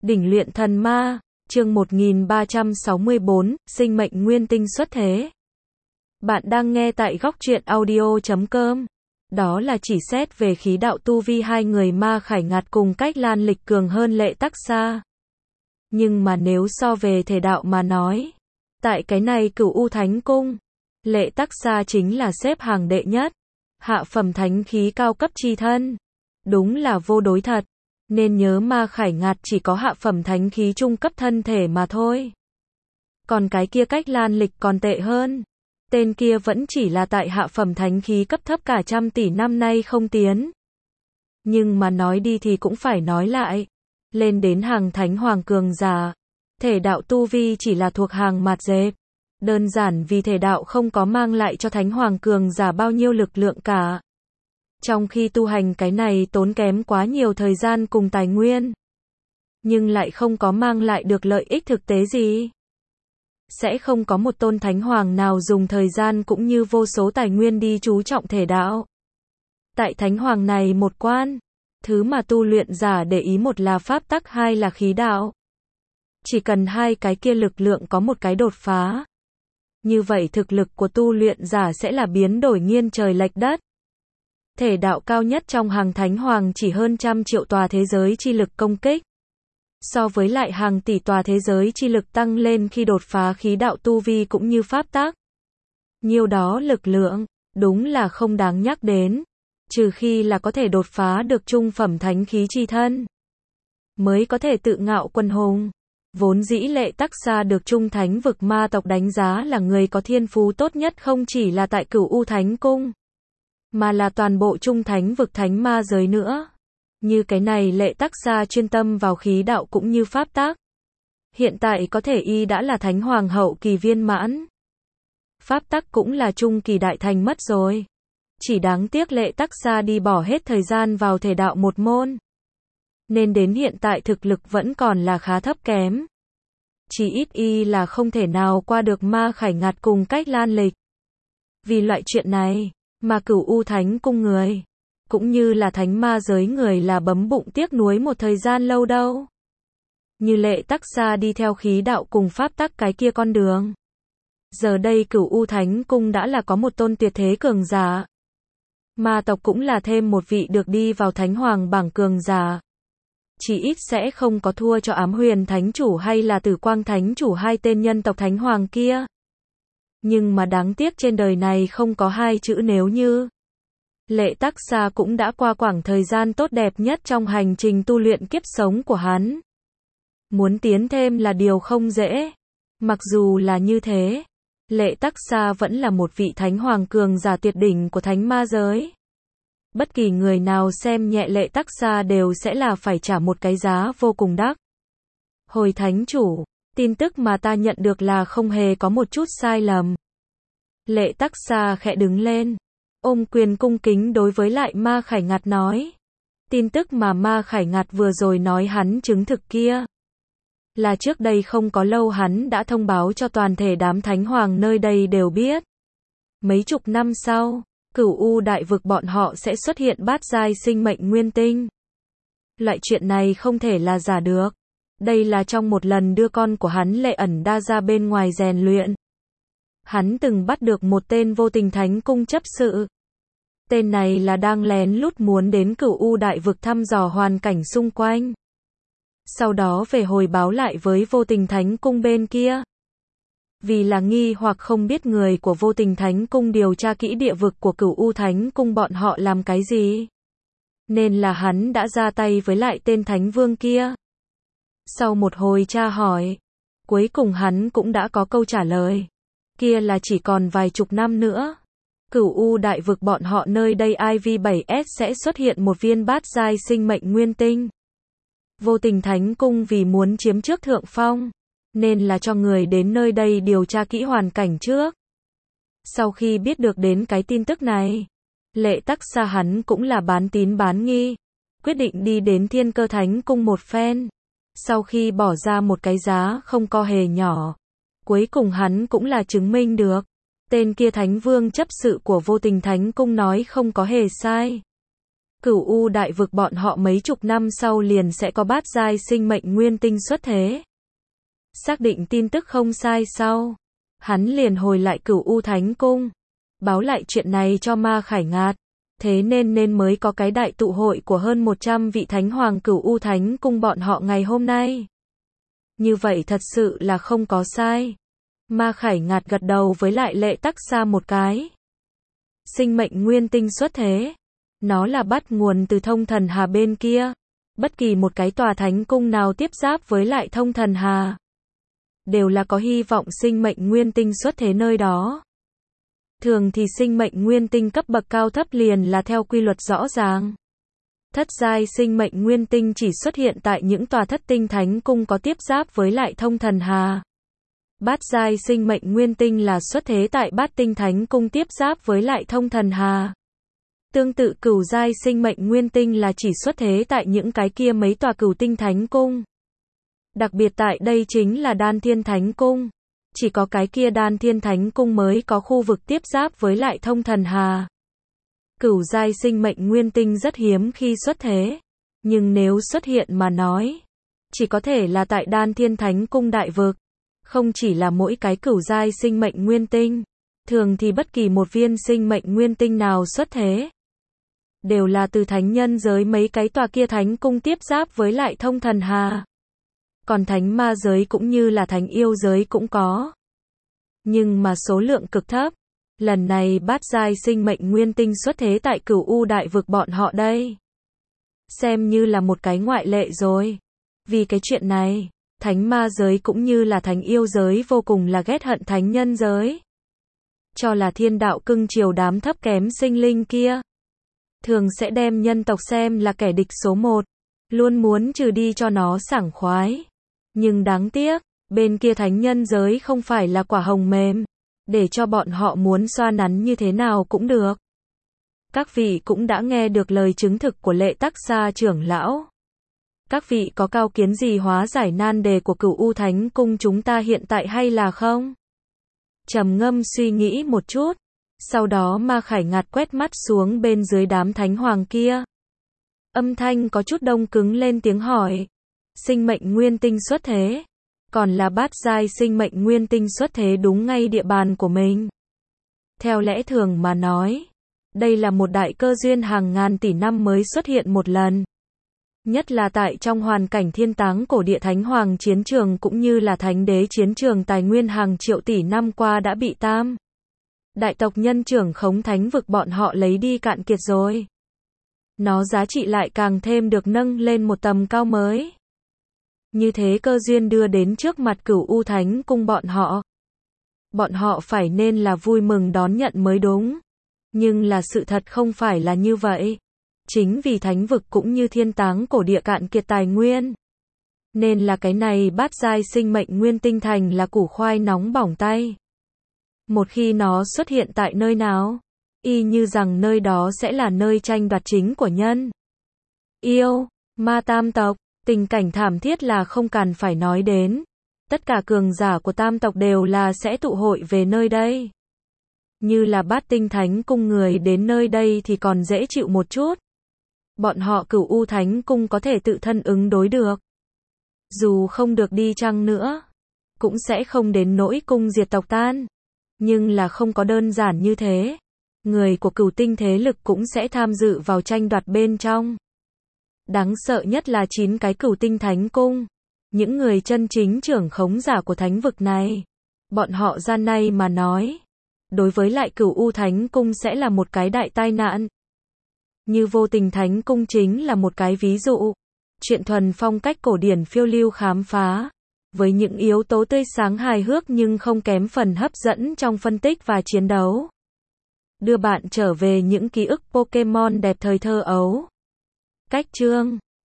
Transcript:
Đỉnh luyện thần ma, chương 1364, sinh mệnh nguyên tinh xuất thế. Bạn đang nghe tại góc truyện audio.com. Đó là chỉ xét về khí đạo tu vi hai người Ma Khải Ngạt cùng Cách Lan Lịch cường hơn Lệ Tắc Xa. Nhưng mà nếu so về thể đạo mà nói, tại cái này Cửu U Thánh Cung, Lệ Tắc Xa chính là xếp hàng đệ nhất, hạ phẩm thánh khí cao cấp chi thân. Đúng là vô đối thật. Nên nhớ Ma Khải Ngạt chỉ có hạ phẩm thánh khí trung cấp thân thể mà thôi. Còn cái kia Cách Lan Lịch còn tệ hơn. Tên kia vẫn chỉ là tại hạ phẩm thánh khí cấp thấp cả trăm tỷ năm nay không tiến. Nhưng mà nói đi thì cũng phải nói lại. Lên đến hàng thánh hoàng cường giả. Thể đạo tu vi chỉ là thuộc hàng mạt dẹp. Đơn giản vì thể đạo không có mang lại cho thánh hoàng cường giả bao nhiêu lực lượng cả. Trong khi tu hành cái này tốn kém quá nhiều thời gian cùng tài nguyên. Nhưng lại không có mang lại được lợi ích thực tế gì. Sẽ không có một tôn thánh hoàng nào dùng thời gian cũng như vô số tài nguyên đi chú trọng thể đạo. Tại thánh hoàng này một quan, thứ mà tu luyện giả để ý một là pháp tắc, hai là khí đạo. Chỉ cần hai cái kia lực lượng có một cái đột phá. Như vậy thực lực của tu luyện giả sẽ là biến đổi nghiêng trời lệch đất. Thể đạo cao nhất trong hàng thánh hoàng chỉ hơn 100 triệu tòa thế giới chi lực công kích. So với lại hàng tỷ tòa thế giới chi lực tăng lên khi đột phá khí đạo tu vi cũng như pháp tắc. Nhiều đó lực lượng, đúng là không đáng nhắc đến. Trừ khi là có thể đột phá được trung phẩm thánh khí chi thân. Mới có thể tự ngạo quân hùng. Vốn dĩ Lệ Tắc Xa được Trung Thánh vực ma tộc đánh giá là người có thiên phú tốt nhất không chỉ là tại Cửu U Thánh Cung. Mà là toàn bộ Trung Thánh vực thánh ma giới nữa. Như cái này Lệ Tắc Xa chuyên tâm vào khí đạo cũng như pháp tắc. Hiện tại có thể y đã là thánh hoàng hậu kỳ viên mãn. Pháp tắc cũng là trung kỳ đại thành mất rồi. Chỉ đáng tiếc Lệ Tắc Xa đi bỏ hết thời gian vào thể đạo một môn. Nên đến hiện tại thực lực vẫn còn là khá thấp kém. Chỉ ít y là không thể nào qua được Ma Khải Ngạt cùng Cách Lan Lịch. Vì loại chuyện này, mà Cửu U Thánh Cung người, cũng như là thánh ma giới người là bấm bụng tiếc nuối một thời gian lâu đâu. Như Lệ Tắc Xa đi theo khí đạo cùng pháp tắc cái kia con đường. Giờ đây Cửu U Thánh Cung đã là có một tôn tuyệt thế cường giả. Ma tộc cũng là thêm một vị được đi vào thánh hoàng bảng cường giả. Chỉ ít sẽ không có thua cho Ám Huyền Thánh Chủ hay là Tử Quang Thánh Chủ, hai tên nhân tộc thánh hoàng kia. Nhưng mà đáng tiếc trên đời này không có hai chữ nếu như. Lệ Tắc Xa cũng đã qua quãng thời gian tốt đẹp nhất trong hành trình tu luyện kiếp sống của hắn. Muốn tiến thêm là điều không dễ. Mặc dù là như thế, Lệ Tắc Xa vẫn là một vị thánh hoàng cường giả tuyệt đỉnh của thánh ma giới. Bất kỳ người nào xem nhẹ Lệ Tắc Xa đều sẽ là phải trả một cái giá vô cùng đắt. Hồi Thánh Chủ, tin tức mà ta nhận được là không hề có một chút sai lầm. Lệ Tắc Xa khẽ đứng lên, ôm quyền cung kính đối với lại Ma Khải Ngạt nói. Tin tức mà Ma Khải Ngạt vừa rồi nói hắn chứng thực kia. Là trước đây không có lâu hắn đã thông báo cho toàn thể đám thánh hoàng nơi đây đều biết. Mấy chục năm sau, Cửu U đại vực bọn họ sẽ xuất hiện bát giai sinh mệnh nguyên tinh. Loại chuyện này không thể là giả được. Đây là trong một lần đưa con của hắn Lệ Ẩn Đa ra bên ngoài rèn luyện. Hắn từng bắt được một tên vô tình thánh cung chấp sự. Tên này là đang lén lút muốn đến Cửu U đại vực thăm dò hoàn cảnh xung quanh. Sau đó về hồi báo lại với vô tình thánh cung bên kia. Vì là nghi hoặc không biết người của vô tình thánh cung điều tra kỹ địa vực của Cửu U Thánh Cung bọn họ làm cái gì. Nên là hắn đã ra tay với lại tên thánh vương kia. Sau một hồi tra hỏi, cuối cùng hắn cũng đã có câu trả lời. Kia là chỉ còn vài chục năm nữa. Cửu U đại vực bọn họ nơi đây IV7S sẽ xuất hiện một viên bát giai sinh mệnh nguyên tinh. Vô tình thánh cung vì muốn chiếm trước thượng phong. Nên là cho người đến nơi đây điều tra kỹ hoàn cảnh trước. Sau khi biết được đến cái tin tức này, Lệ Tắc Xa hắn cũng là bán tín bán nghi. Quyết định đi đến Thiên Cơ Thánh Cung một phen. Sau khi bỏ ra một cái giá không co hề nhỏ. Cuối cùng hắn cũng là chứng minh được. Tên kia thánh vương chấp sự của vô tình thánh cung nói không có hề sai. Cửu U đại vực bọn họ mấy chục năm sau liền sẽ có bát giai sinh mệnh nguyên tinh xuất thế. Xác định tin tức không sai sau, hắn liền hồi lại Cửu U Thánh Cung, báo lại chuyện này cho Ma Khải Ngạt. Thế nên mới có cái đại tụ hội của hơn 100 vị Thánh Hoàng Cửu U Thánh Cung bọn họ ngày hôm nay. Như vậy thật sự là không có sai. Ma Khải Ngạt gật đầu với lại Lệ Tắc Xa một cái. Sinh mệnh nguyên tinh xuất thế. Nó là bắt nguồn từ Thông Thần Hà bên kia. Bất kỳ một cái tòa thánh cung nào tiếp giáp với lại Thông Thần Hà, đều là có hy vọng sinh mệnh nguyên tinh xuất thế nơi đó. Thường thì sinh mệnh nguyên tinh cấp bậc cao thấp liền là theo quy luật rõ ràng. Thất giai sinh mệnh nguyên tinh chỉ xuất hiện tại những tòa thất tinh thánh cung có tiếp giáp với lại Thông Thần Hà. Bát giai sinh mệnh nguyên tinh là xuất thế tại bát tinh thánh cung tiếp giáp với lại Thông Thần Hà. Tương tự cửu giai sinh mệnh nguyên tinh là chỉ xuất thế tại những cái kia mấy tòa cửu tinh thánh cung. Đặc biệt tại đây chính là Đan Thiên Thánh Cung. Chỉ có cái kia Đan Thiên Thánh Cung mới có khu vực tiếp giáp với lại Thông Thần Hà. Cửu giai sinh mệnh nguyên tinh rất hiếm khi xuất thế. Nhưng nếu xuất hiện mà nói, chỉ có thể là tại Đan Thiên Thánh Cung đại vực. Không chỉ là mỗi cái cửu giai sinh mệnh nguyên tinh. Thường thì bất kỳ một viên sinh mệnh nguyên tinh nào xuất thế, đều là từ thánh nhân giới mấy cái tòa kia thánh cung tiếp giáp với lại Thông Thần Hà. Còn thánh ma giới cũng như là thánh yêu giới cũng có. Nhưng mà số lượng cực thấp. Lần này bát giai sinh mệnh nguyên tinh xuất thế tại Cửu U đại vực bọn họ đây. Xem như là một cái ngoại lệ rồi. Vì cái chuyện này, thánh ma giới cũng như là thánh yêu giới vô cùng là ghét hận thánh nhân giới. Cho là thiên đạo cưng chiều đám thấp kém sinh linh kia. Thường sẽ đem nhân tộc xem là kẻ địch số 1. Luôn muốn trừ đi cho nó sảng khoái. Nhưng đáng tiếc, bên kia thánh nhân giới không phải là quả hồng mềm. Để cho bọn họ muốn xoa nắn như thế nào cũng được. Các vị cũng đã nghe được lời chứng thực của Lệ Tắc Xa trưởng lão. Các vị có cao kiến gì hóa giải nan đề của Cửu U Thánh Cung chúng ta hiện tại hay là không? Trầm ngâm suy nghĩ một chút. Sau đó Ma Khải Ngạt quét mắt xuống bên dưới đám thánh hoàng kia. Âm thanh có chút đông cứng lên tiếng hỏi. Sinh mệnh nguyên tinh xuất thế. Còn là bát giai sinh mệnh nguyên tinh xuất thế đúng ngay địa bàn của mình. Theo lẽ thường mà nói, đây là một đại cơ duyên hàng ngàn tỷ năm mới xuất hiện một lần. Nhất là tại trong hoàn cảnh thiên táng cổ địa thánh hoàng chiến trường cũng như là thánh đế chiến trường tài nguyên hàng triệu tỷ năm qua đã bị tam đại tộc nhân trưởng khống thánh vực bọn họ lấy đi cạn kiệt rồi. Nó giá trị lại càng thêm được nâng lên một tầm cao mới. Như thế cơ duyên đưa đến trước mặt Cửu U Thánh Cung bọn họ. Bọn họ phải nên là vui mừng đón nhận mới đúng. Nhưng là sự thật không phải là như vậy. Chính vì thánh vực cũng như thiên táng cổ địa cạn kiệt tài nguyên. Nên là cái này bát giai sinh mệnh nguyên tinh thành là củ khoai nóng bỏng tay. Một khi nó xuất hiện tại nơi nào, y như rằng nơi đó sẽ là nơi tranh đoạt chính của nhân, yêu, ma tam tộc. Tình cảnh thảm thiết là không cần phải nói đến. Tất cả cường giả của tam tộc đều là sẽ tụ hội về nơi đây. Như là bát tinh thánh cung người đến nơi đây thì còn dễ chịu một chút. Bọn họ Cửu U Thánh Cung có thể tự thân ứng đối được. Dù không được đi chăng nữa, cũng sẽ không đến nỗi cung diệt tộc tan. Nhưng là không có đơn giản như thế. Người của cửu tinh thế lực cũng sẽ tham dự vào tranh đoạt bên trong. Đáng sợ nhất là 9 cái cửu tinh thánh cung. Những người chân chính trưởng khống giả của thánh vực này. Bọn họ gian nay mà nói. Đối với lại Cửu U Thánh Cung sẽ là một cái đại tai nạn. Như Vô Tình Thánh Cung chính là một cái ví dụ. Chuyện thuần phong cách cổ điển phiêu lưu khám phá. Với những yếu tố tươi sáng hài hước nhưng không kém phần hấp dẫn trong phân tích và chiến đấu. Đưa bạn trở về những ký ức Pokemon đẹp thời thơ ấu. Cách chương